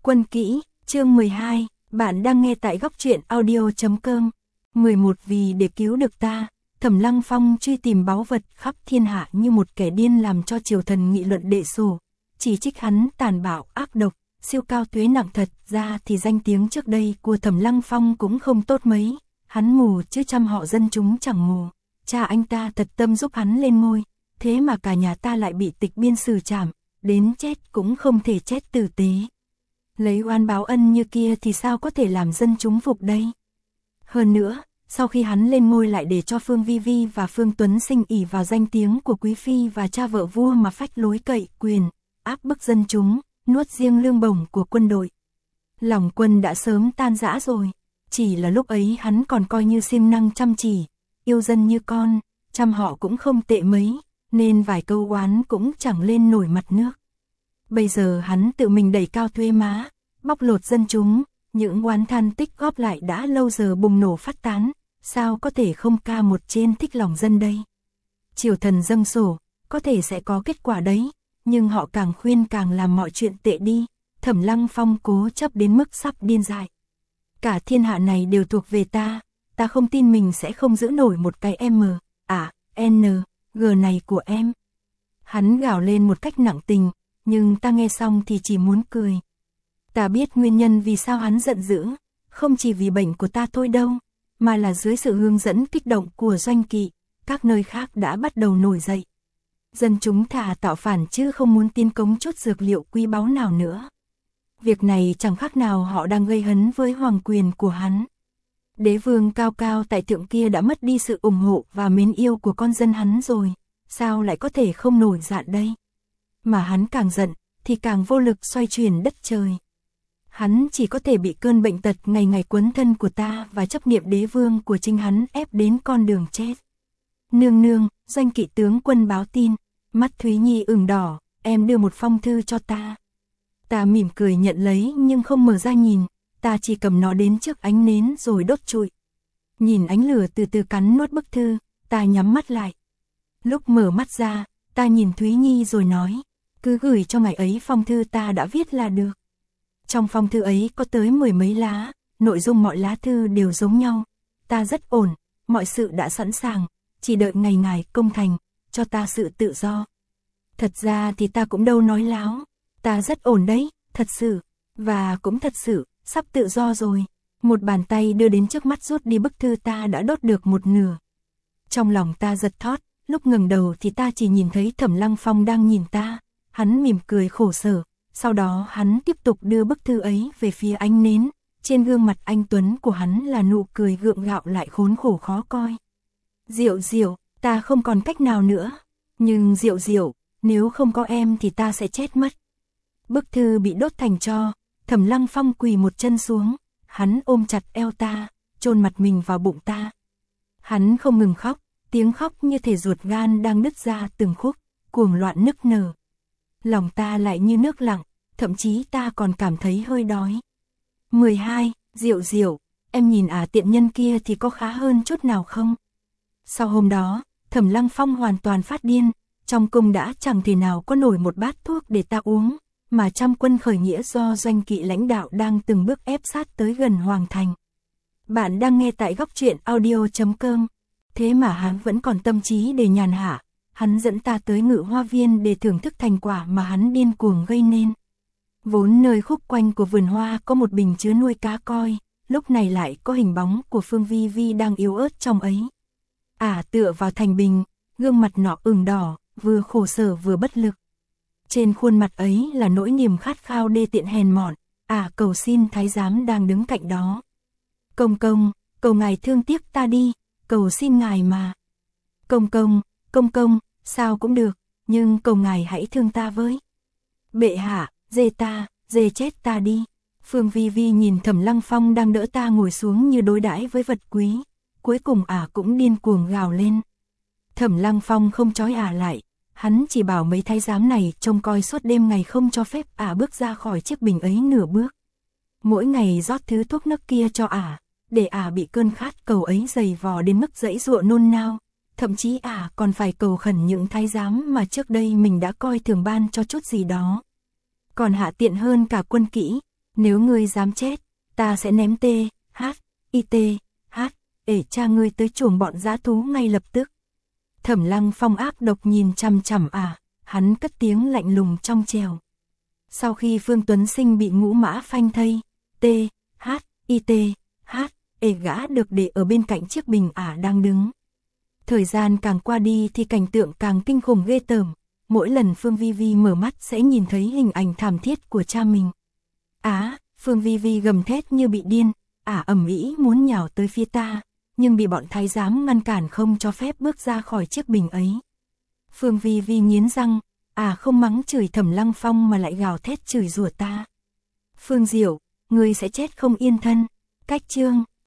Quân kỹ, chương 12, bạn đang nghe tại góc truyện audio.com. 11 Vì để cứu được ta, Thẩm Lăng Phong truy tìm báu vật khắp thiên hạ như một kẻ điên, làm cho triều thần nghị luận đệ sổ, chỉ trích hắn tàn bạo ác độc, siêu cao tuế nặng. Thật ra thì danh tiếng trước đây của Thẩm Lăng Phong cũng không tốt mấy, hắn mù chứ trăm họ dân chúng chẳng mù. Cha anh ta thật tâm giúp hắn lên ngôi, thế mà cả nhà ta lại bị tịch biên xử trảm, đến chết cũng không thể chết tử tế. Lấy oan báo ân như kia thì sao có thể làm dân chúng phục đây? Hơn nữa, sau khi hắn lên ngôi lại để cho Phương Vi Vi và Phương Tuấn Sinh ỷ vào danh tiếng của quý phi và cha vợ vua mà phách lối cậy quyền, áp bức dân chúng, nuốt riêng lương bổng của quân đội. Lòng quân đã sớm tan rã rồi, chỉ là lúc ấy hắn còn coi như siêng năng chăm chỉ, yêu dân như con, trăm họ cũng không tệ mấy, nên vài câu oán cũng chẳng lên nổi mặt nước. Bây giờ hắn tự mình đẩy cao thuế má, bóc lột dân chúng, những oán than tích góp lại đã lâu giờ bùng nổ phát tán, sao có thể không ca một trên thích lòng dân đây? Triều thần dâng sổ, có thể sẽ có kết quả đấy, nhưng họ càng khuyên càng làm mọi chuyện tệ đi. Thẩm Lăng Phong cố chấp đến mức sắp điên dại. Cả thiên hạ này đều thuộc về ta không tin mình sẽ không giữ nổi một cái N, G này của em. Hắn gào lên một cách nặng tình, nhưng ta nghe xong thì chỉ muốn cười. Ta biết nguyên nhân vì sao hắn giận dữ, không chỉ vì bệnh của ta thôi đâu, mà là dưới sự hướng dẫn kích động của doanh kỵ, các nơi khác đã bắt đầu nổi dậy. Dân chúng thà tạo phản chứ không muốn tiến cống chút dược liệu quý báu nào nữa. Việc này chẳng khác nào họ đang gây hấn với hoàng quyền của hắn. Đế vương cao cao tại thượng kia đã mất đi sự ủng hộ và mến yêu của con dân hắn rồi, sao lại có thể không nổi giận đây? Mà hắn càng giận thì càng vô lực xoay chuyển đất trời. Hắn chỉ có thể bị cơn bệnh tật ngày ngày quấn thân của ta và chấp niệm đế vương của chính hắn ép đến con đường chết. Nương nương, doanh kỵ tướng quân báo tin. Mắt Thúy Nhi ửng đỏ, em đưa một phong thư cho ta. Ta mỉm cười nhận lấy nhưng không mở ra nhìn, ta chỉ cầm nó đến trước ánh nến rồi đốt trụi. Nhìn ánh lửa từ từ cắn nuốt bức thư, ta nhắm mắt lại. Lúc mở mắt ra, ta nhìn Thúy Nhi rồi nói, cứ gửi cho ngày ấy phong thư ta đã viết là được. Trong phong thư ấy có tới 10 mấy lá, nội dung mọi lá thư đều giống nhau. Ta rất ổn, mọi sự đã sẵn sàng, chỉ đợi ngày ngài công thành, cho ta sự tự do. Thật ra thì ta cũng đâu nói láo, ta rất ổn đấy, thật sự, và cũng thật sự, sắp tự do rồi. Một bàn tay đưa đến trước mắt rút đi bức thư ta đã đốt được một nửa. Trong lòng ta giật thót, lúc ngẩng đầu thì ta chỉ nhìn thấy Thẩm Lăng Phong đang nhìn ta, hắn mỉm cười khổ sở, sau đó hắn tiếp tục đưa bức thư ấy về phía ánh nến, trên gương mặt anh tuấn của hắn là nụ cười gượng gạo lại khốn khổ khó coi. Diệu Diệu, ta không còn cách nào nữa, nhưng Diệu Diệu, nếu không có em thì ta sẽ chết mất. Bức thư bị đốt thành tro, Thẩm Lăng Phong quỳ một chân xuống, hắn ôm chặt eo ta, chôn mặt mình vào bụng ta. Hắn không ngừng khóc, tiếng khóc như thể ruột gan đang nứt ra từng khúc, cuồng loạn nức nở. Lòng ta lại như nước lặng, thậm chí ta còn cảm thấy hơi đói. 12. Diệu Diệu, em nhìn tiện nhân kia thì có khá hơn chút nào không? Sau hôm đó, Thẩm Lăng Phong hoàn toàn phát điên, trong cung đã chẳng thể nào có nổi một bát thuốc để ta uống, mà trăm quân khởi nghĩa do doanh kỵ lãnh đạo đang từng bước ép sát tới gần hoàng thành. Bạn đang nghe tại góc truyện audio.com. Thế mà hắn vẫn còn tâm trí để nhàn hạ, hắn dẫn ta tới Ngự Hoa Viên để thưởng thức thành quả mà hắn điên cuồng gây nên. Vốn nơi khúc quanh của vườn hoa có một bình chứa nuôi cá koi, lúc này lại có hình bóng của Phương Vi Vi đang yếu ớt trong ấy. Tựa vào thành bình, gương mặt nọ ửng đỏ, vừa khổ sở vừa bất lực. Trên khuôn mặt ấy là nỗi niềm khát khao đê tiện hèn mọn, cầu xin thái giám đang đứng cạnh đó. Công công, cầu ngài thương tiếc ta đi, cầu xin ngài mà. Công công, sao cũng được, nhưng cầu ngài hãy thương ta với. Bệ hạ, dê chết ta đi. Phương Vi Vi nhìn Thẩm Lăng Phong đang đỡ ta ngồi xuống như đối đãi với vật quý, cuối cùng cũng điên cuồng gào lên. Thẩm Lăng Phong không trói lại, hắn chỉ bảo mấy thái giám này trông coi suốt đêm ngày không cho phép bước ra khỏi chiếc bình ấy nửa bước. Mỗi ngày rót thứ thuốc nấc kia cho để bị cơn khát cầu ấy dày vò đến mức giãy giụa nôn nao, thậm chí còn phải cầu khẩn những thái giám mà trước đây mình đã coi thường ban cho chút gì đó. Còn hạ tiện hơn cả quân kỹ, Nếu ngươi dám chết, ta sẽ ném cha ngươi tới chuồng bọn dã thú ngay lập tức. Thẩm Lăng Phong ác độc nhìn chằm chằm hắn cất tiếng lạnh lùng trong trèo. Sau khi Phương Tuấn Sinh bị ngũ mã phanh thây, gã được để ở bên cạnh chiếc bình đang đứng. Thời gian càng qua đi thì cảnh tượng càng kinh khủng ghê tởm. Mỗi lần Phương Vi Vi mở mắt sẽ nhìn thấy hình ảnh thảm thiết của cha mình. Phương Vi Vi gầm thét như bị điên, ầm ĩ muốn nhào tới phía ta, nhưng bị bọn thái giám ngăn cản không cho phép bước ra khỏi chiếc bình ấy. Phương Vi Vi nghiến răng, không mắng chửi Thẩm Lăng Phong mà lại gào thét chửi rủa ta. Phương Diệu, ngươi sẽ chết không yên thân. Cách chương